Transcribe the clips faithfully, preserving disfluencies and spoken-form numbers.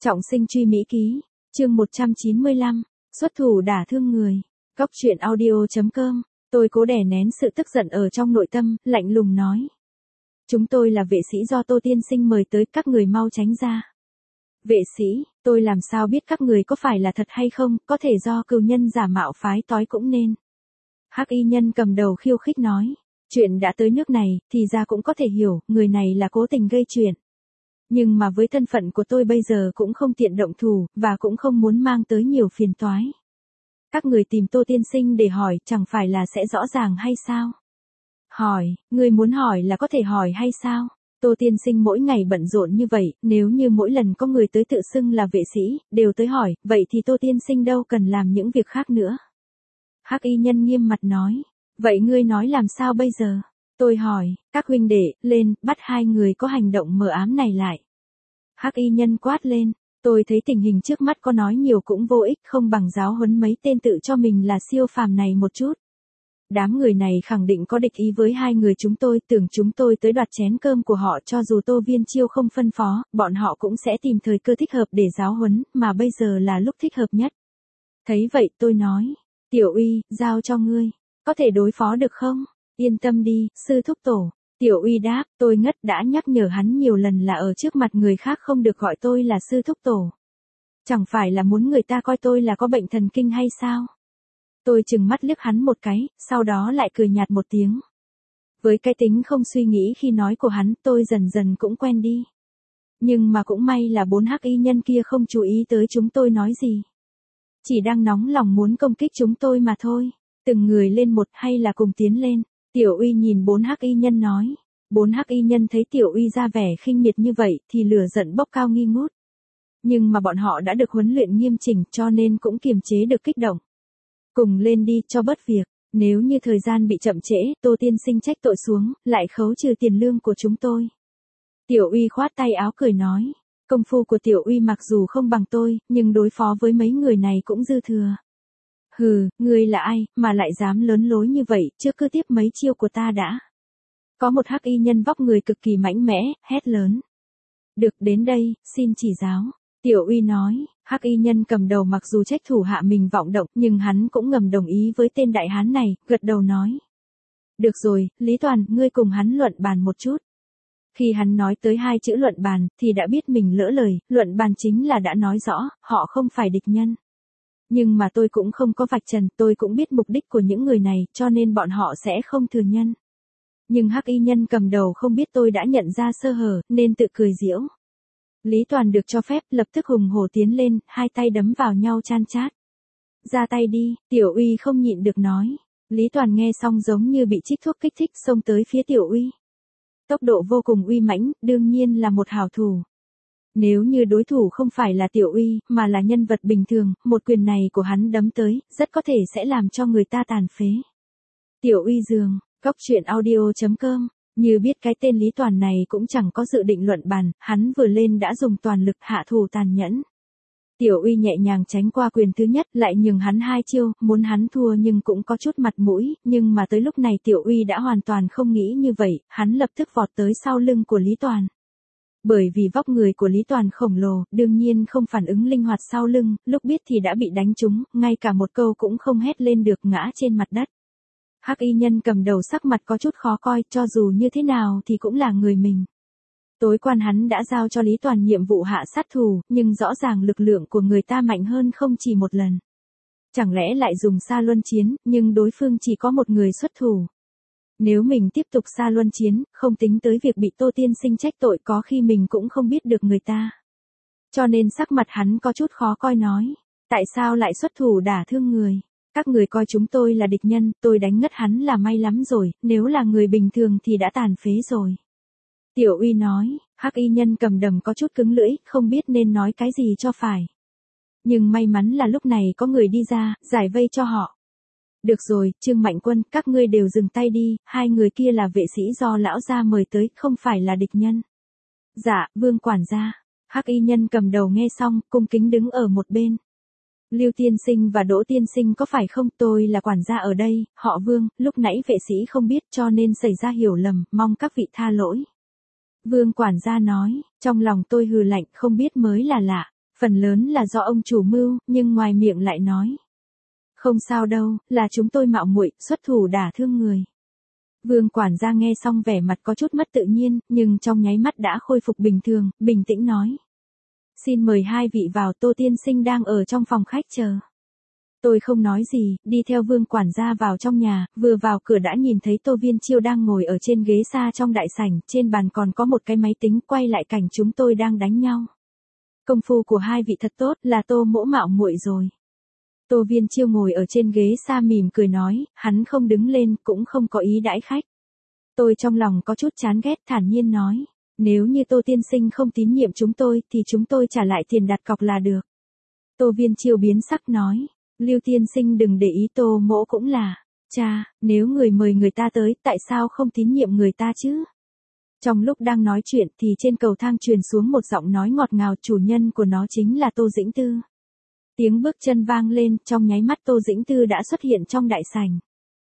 Trọng sinh truy Mỹ ký, chương một trăm chín mươi lăm, xuất thủ đả thương người. Góc truyện audio.com, tôi cố đè nén sự tức giận ở trong nội tâm, lạnh lùng nói. Chúng tôi là vệ sĩ do Tô tiên sinh mời tới, các người mau tránh ra. Vệ sĩ, tôi làm sao biết các người có phải là thật hay không, có thể do cừu nhân giả mạo phái tối cũng nên. Hắc y nhân cầm đầu khiêu khích nói, chuyện đã tới nước này, thì ra cũng có thể hiểu, người này là cố tình gây chuyện. Nhưng mà với thân phận của tôi bây giờ cũng không tiện động thủ, và cũng không muốn mang tới nhiều phiền toái. Các người tìm Tô tiên sinh để hỏi, chẳng phải là sẽ rõ ràng hay sao? Hỏi, người muốn hỏi là có thể hỏi hay sao? Tô tiên sinh mỗi ngày bận rộn như vậy, nếu như mỗi lần có người tới tự xưng là vệ sĩ, đều tới hỏi, vậy thì Tô tiên sinh đâu cần làm những việc khác nữa. Hắc y nhân nghiêm mặt nói, vậy ngươi nói làm sao bây giờ? Tôi hỏi, các huynh đệ, lên, bắt hai người có hành động mờ ám này lại. Hắc y nhân quát lên, tôi thấy tình hình trước mắt có nói nhiều cũng vô ích, không bằng giáo huấn mấy tên tự cho mình là siêu phàm này một chút. Đám người này khẳng định có địch ý với hai người chúng tôi, tưởng chúng tôi tới đoạt chén cơm của họ, cho dù Tô Viên Chiêu không phân phó, bọn họ cũng sẽ tìm thời cơ thích hợp để giáo huấn, mà bây giờ là lúc thích hợp nhất. Thấy vậy tôi nói, Tiểu Uy, giao cho ngươi, có thể đối phó được không? Yên tâm đi, sư thúc tổ. Tiểu Uy đáp, tôi ngất đã nhắc nhở hắn nhiều lần là ở trước mặt người khác không được gọi tôi là sư thúc tổ. Chẳng phải là muốn người ta coi tôi là có bệnh thần kinh hay sao? Tôi chừng mắt liếc hắn một cái, sau đó lại cười nhạt một tiếng. Với cái tính không suy nghĩ khi nói của hắn, tôi dần dần cũng quen đi. Nhưng mà cũng may là bốn hắc y nhân kia không chú ý tới chúng tôi nói gì. Chỉ đang nóng lòng muốn công kích chúng tôi mà thôi. Từng người lên một hay là cùng tiến lên. Tiểu Uy nhìn bốn hắc y nhân nói. Bốn hắc y nhân thấy Tiểu Uy ra vẻ khinh miệt như vậy thì lửa giận bốc cao nghi ngút. Nhưng mà bọn họ đã được huấn luyện nghiêm chỉnh cho nên cũng kiềm chế được kích động. Cùng lên đi cho bớt việc, nếu như thời gian bị chậm trễ, Tô tiên sinh trách tội xuống, lại khấu trừ tiền lương của chúng tôi. Tiểu Uy khoát tay áo cười nói, công phu của Tiểu Uy mặc dù không bằng tôi, nhưng đối phó với mấy người này cũng dư thừa. Hừ, ngươi là ai, mà lại dám lớn lối như vậy, chưa cứ tiếp mấy chiêu của ta đã. Có một hắc y nhân vóc người cực kỳ mạnh mẽ, hét lớn. Được, đến đây, xin chỉ giáo. Tiểu Uy nói, hắc y nhân cầm đầu mặc dù trách thủ hạ mình vọng động, nhưng hắn cũng ngầm đồng ý với tên đại hán này, gật đầu nói. Được rồi, Lý Toàn, ngươi cùng hắn luận bàn một chút. Khi hắn nói tới hai chữ luận bàn, thì đã biết mình lỡ lời, luận bàn chính là đã nói rõ, họ không phải địch nhân. Nhưng mà tôi cũng không có vạch trần, tôi cũng biết mục đích của những người này, cho nên bọn họ sẽ không thừa nhân. Nhưng hắc y nhân cầm đầu không biết tôi đã nhận ra sơ hở, nên tự cười giễu. Lý Toàn được cho phép, lập tức hùng hổ tiến lên, hai tay đấm vào nhau chan chát. Ra tay đi, Tiểu Uy không nhịn được nói. Lý Toàn nghe xong giống như bị trích thuốc kích thích, xông tới phía Tiểu Uy. Tốc độ vô cùng uy mãnh, đương nhiên là một hảo thủ. Nếu như đối thủ không phải là Tiểu Uy, mà là nhân vật bình thường, một quyền này của hắn đấm tới, rất có thể sẽ làm cho người ta tàn phế. Tiểu Uy giường, góc truyện audio.com. Như biết cái tên Lý Toàn này cũng chẳng có dự định luận bàn, hắn vừa lên đã dùng toàn lực hạ thủ tàn nhẫn. Tiểu Uy nhẹ nhàng tránh qua quyền thứ nhất, lại nhường hắn hai chiêu, muốn hắn thua nhưng cũng có chút mặt mũi, nhưng mà tới lúc này Tiểu Uy đã hoàn toàn không nghĩ như vậy, hắn lập tức vọt tới sau lưng của Lý Toàn. Bởi vì vóc người của Lý Toàn khổng lồ, đương nhiên không phản ứng linh hoạt sau lưng, lúc biết thì đã bị đánh trúng, ngay cả một câu cũng không hét lên được, ngã trên mặt đất. Hắc y nhân cầm đầu sắc mặt có chút khó coi, cho dù như thế nào thì cũng là người mình. Tối quan hắn đã giao cho Lý Toàn nhiệm vụ hạ sát thủ, nhưng rõ ràng lực lượng của người ta mạnh hơn không chỉ một lần. Chẳng lẽ lại dùng xa luân chiến, nhưng đối phương chỉ có một người xuất thủ. Nếu mình tiếp tục xa luân chiến, không tính tới việc bị Tô tiên sinh trách tội, có khi mình cũng không biết được người ta. Cho nên sắc mặt hắn có chút khó coi nói, tại sao lại xuất thủ đả thương người? Các người coi chúng tôi là địch nhân, tôi đánh ngất hắn là may lắm rồi, nếu là người bình thường thì đã tàn phế rồi. Tiểu Uy nói, hắc y nhân cầm đầm có chút cứng lưỡi, không biết nên nói cái gì cho phải. Nhưng may mắn là lúc này có người đi ra, giải vây cho họ. Được rồi, Trương Mạnh Quân, các ngươi đều dừng tay đi, hai người kia là vệ sĩ do lão gia mời tới, không phải là địch nhân. Dạ, Vương quản gia. Hắc y nhân cầm đầu nghe xong, cung kính đứng ở một bên. Lưu tiên sinh và Đỗ tiên sinh có phải không, tôi là quản gia ở đây, họ Vương, lúc nãy vệ sĩ không biết cho nên xảy ra hiểu lầm, mong các vị tha lỗi. Vương quản gia nói, trong lòng tôi hừ lạnh, không biết mới là lạ. Phần lớn là do ông chủ mưu, nhưng ngoài miệng lại nói. Không sao đâu, là chúng tôi mạo muội, xuất thủ đả thương người. Vương quản gia nghe xong vẻ mặt có chút mất tự nhiên, nhưng trong nháy mắt đã khôi phục bình thường, bình tĩnh nói. Xin mời hai vị vào, Tô tiên sinh đang ở trong phòng khách chờ. Tôi không nói gì, đi theo Vương quản gia vào trong nhà, vừa vào cửa đã nhìn thấy Tô Viên Chiêu đang ngồi ở trên ghế xa trong đại sảnh, trên bàn còn có một cái máy tính quay lại cảnh chúng tôi đang đánh nhau. Công phu của hai vị thật tốt, là Tô mỗ mạo muội rồi. Tô Viên Chiêu ngồi ở trên ghế xa mỉm cười nói, hắn không đứng lên, cũng không có ý đãi khách. Tôi trong lòng có chút chán ghét, thản nhiên nói, nếu như Tô tiên sinh không tín nhiệm chúng tôi, thì chúng tôi trả lại tiền đặt cọc là được. Tô Viên Chiêu biến sắc nói, Lưu tiên sinh đừng để ý, Tô mỗ cũng là, cha, nếu người mời người ta tới, tại sao không tín nhiệm người ta chứ? Trong lúc đang nói chuyện thì trên cầu thang truyền xuống một giọng nói ngọt ngào, chủ nhân của nó chính là Tô Dĩnh Tư. Tiếng bước chân vang lên, trong nháy mắt Tô Dĩnh Tư đã xuất hiện trong đại sảnh.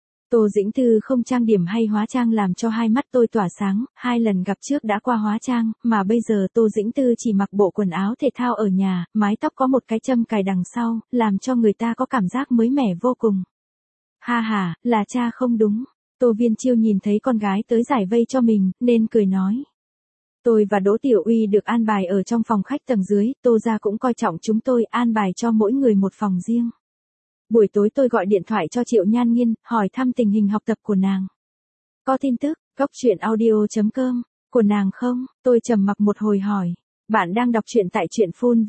Tô Dĩnh Tư không trang điểm hay hóa trang làm cho hai mắt tôi tỏa sáng, hai lần gặp trước đã qua hóa trang, mà bây giờ Tô Dĩnh Tư chỉ mặc bộ quần áo thể thao ở nhà, mái tóc có một cái châm cài đằng sau, làm cho người ta có cảm giác mới mẻ vô cùng. Ha ha, là cha không đúng. Tô Viên Chiêu nhìn thấy con gái tới giải vây cho mình, nên cười nói. Tôi và Đỗ Tiểu Uy được an bài ở trong phòng khách tầng dưới, Tô gia cũng coi trọng chúng tôi, an bài cho mỗi người một phòng riêng. Buổi tối tôi gọi điện thoại cho Triệu Nhan Nghiên, hỏi thăm tình hình học tập của nàng. Có tin tức, góc truyện audio chấm com, của nàng không? Tôi trầm mặc một hồi hỏi. Bạn đang đọc truyện tại truyện phun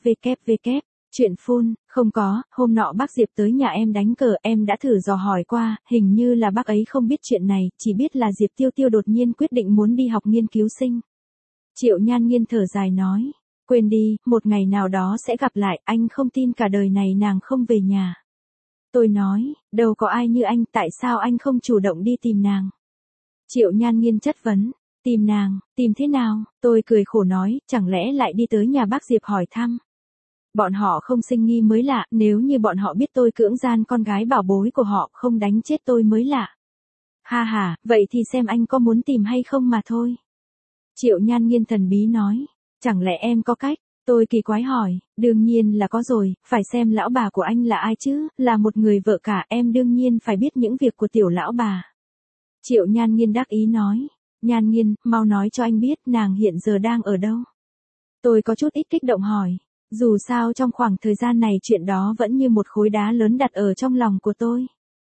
www. Truyện phun, không có, hôm nọ bác Diệp tới nhà em đánh cờ, em đã thử dò hỏi qua, hình như là bác ấy không biết chuyện này, chỉ biết là Diệp Tiêu Tiêu đột nhiên quyết định muốn đi học nghiên cứu sinh. Triệu Nhan Nghiên thở dài nói, quên đi, một ngày nào đó sẽ gặp lại, anh không tin cả đời này nàng không về nhà. Tôi nói, đâu có ai như anh, tại sao anh không chủ động đi tìm nàng? Triệu Nhan Nghiên chất vấn, tìm nàng, tìm thế nào? Tôi cười khổ nói, chẳng lẽ lại đi tới nhà bác Diệp hỏi thăm? Bọn họ không sinh nghi mới lạ, nếu như bọn họ biết tôi cưỡng gian con gái bảo bối của họ, không đánh chết tôi mới lạ. Ha ha, vậy thì xem anh có muốn tìm hay không mà thôi. Triệu Nhan Nghiên thần bí nói, chẳng lẽ em có cách? Tôi kỳ quái hỏi, đương nhiên là có rồi, phải xem lão bà của anh là ai chứ, là một người vợ cả, em đương nhiên phải biết những việc của tiểu lão bà. Triệu Nhan Nghiên đắc ý nói, Nhan Nghiên, mau nói cho anh biết nàng hiện giờ đang ở đâu. Tôi có chút ít kích động hỏi, dù sao trong khoảng thời gian này chuyện đó vẫn như một khối đá lớn đặt ở trong lòng của tôi.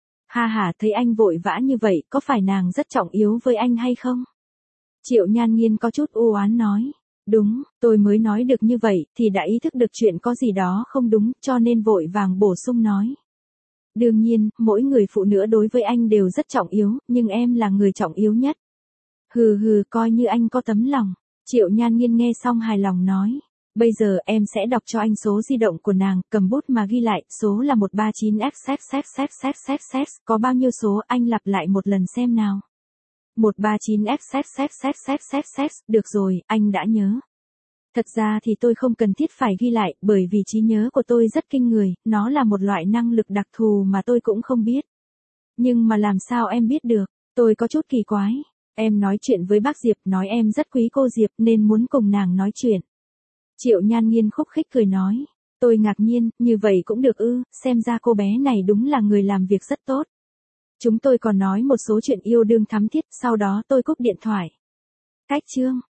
Ha ha, thấy anh vội vã như vậy, có phải nàng rất trọng yếu với anh hay không? Triệu Nhan Nghiên có chút u oán nói. Đúng, tôi mới nói được như vậy, thì đã ý thức được chuyện có gì đó không đúng, cho nên vội vàng bổ sung nói. Đương nhiên, mỗi người phụ nữ đối với anh đều rất trọng yếu, nhưng em là người trọng yếu nhất. Hừ hừ, coi như anh có tấm lòng. Triệu Nhan Nghiên nghe xong hài lòng nói. Bây giờ em sẽ đọc cho anh số di động của nàng, cầm bút mà ghi lại, số là một ba chín x x x x x x x, có bao nhiêu số, anh lặp lại một lần xem nào. một ba chín x x x x x x x, được rồi, anh đã nhớ. Thật ra thì tôi không cần thiết phải ghi lại, bởi vì trí nhớ của tôi rất kinh người, nó là một loại năng lực đặc thù mà tôi cũng không biết. Nhưng mà làm sao em biết được, tôi có chút kỳ quái. Em nói chuyện với bác Diệp, nói em rất quý cô Diệp nên muốn cùng nàng nói chuyện. Triệu Nhan Nghiên khúc khích cười nói. Tôi ngạc nhiên, như vậy cũng được ư, xem ra cô bé này đúng là người làm việc rất tốt. Chúng tôi còn nói một số chuyện yêu đương thắm thiết, sau đó tôi cúp điện thoại. Cách chương.